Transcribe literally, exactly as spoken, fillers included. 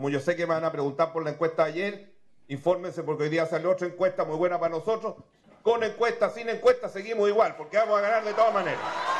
como yo sé que me van a preguntar por la encuesta de ayer, infórmense porque hoy día salió otra encuesta muy buena para nosotros. Con encuesta, sin encuesta, seguimos igual, porque vamos a ganar de todas maneras.